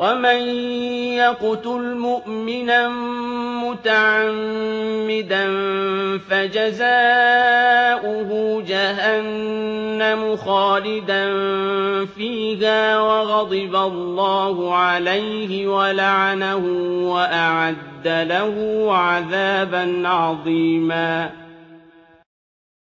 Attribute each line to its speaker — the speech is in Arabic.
Speaker 1: وَمَن يَقْتُلْ مُؤْمِنًا مُّتَعَمِّدًا فَجَزَاؤُهُ جَهَنَّمُ خَالِدًا فِيهَا وَغَضِبَ اللَّهُ عَلَيْهِ وَلَعَنَهُ وَأَعَدَّ لَهُ عَذَابًا عَظِيمًا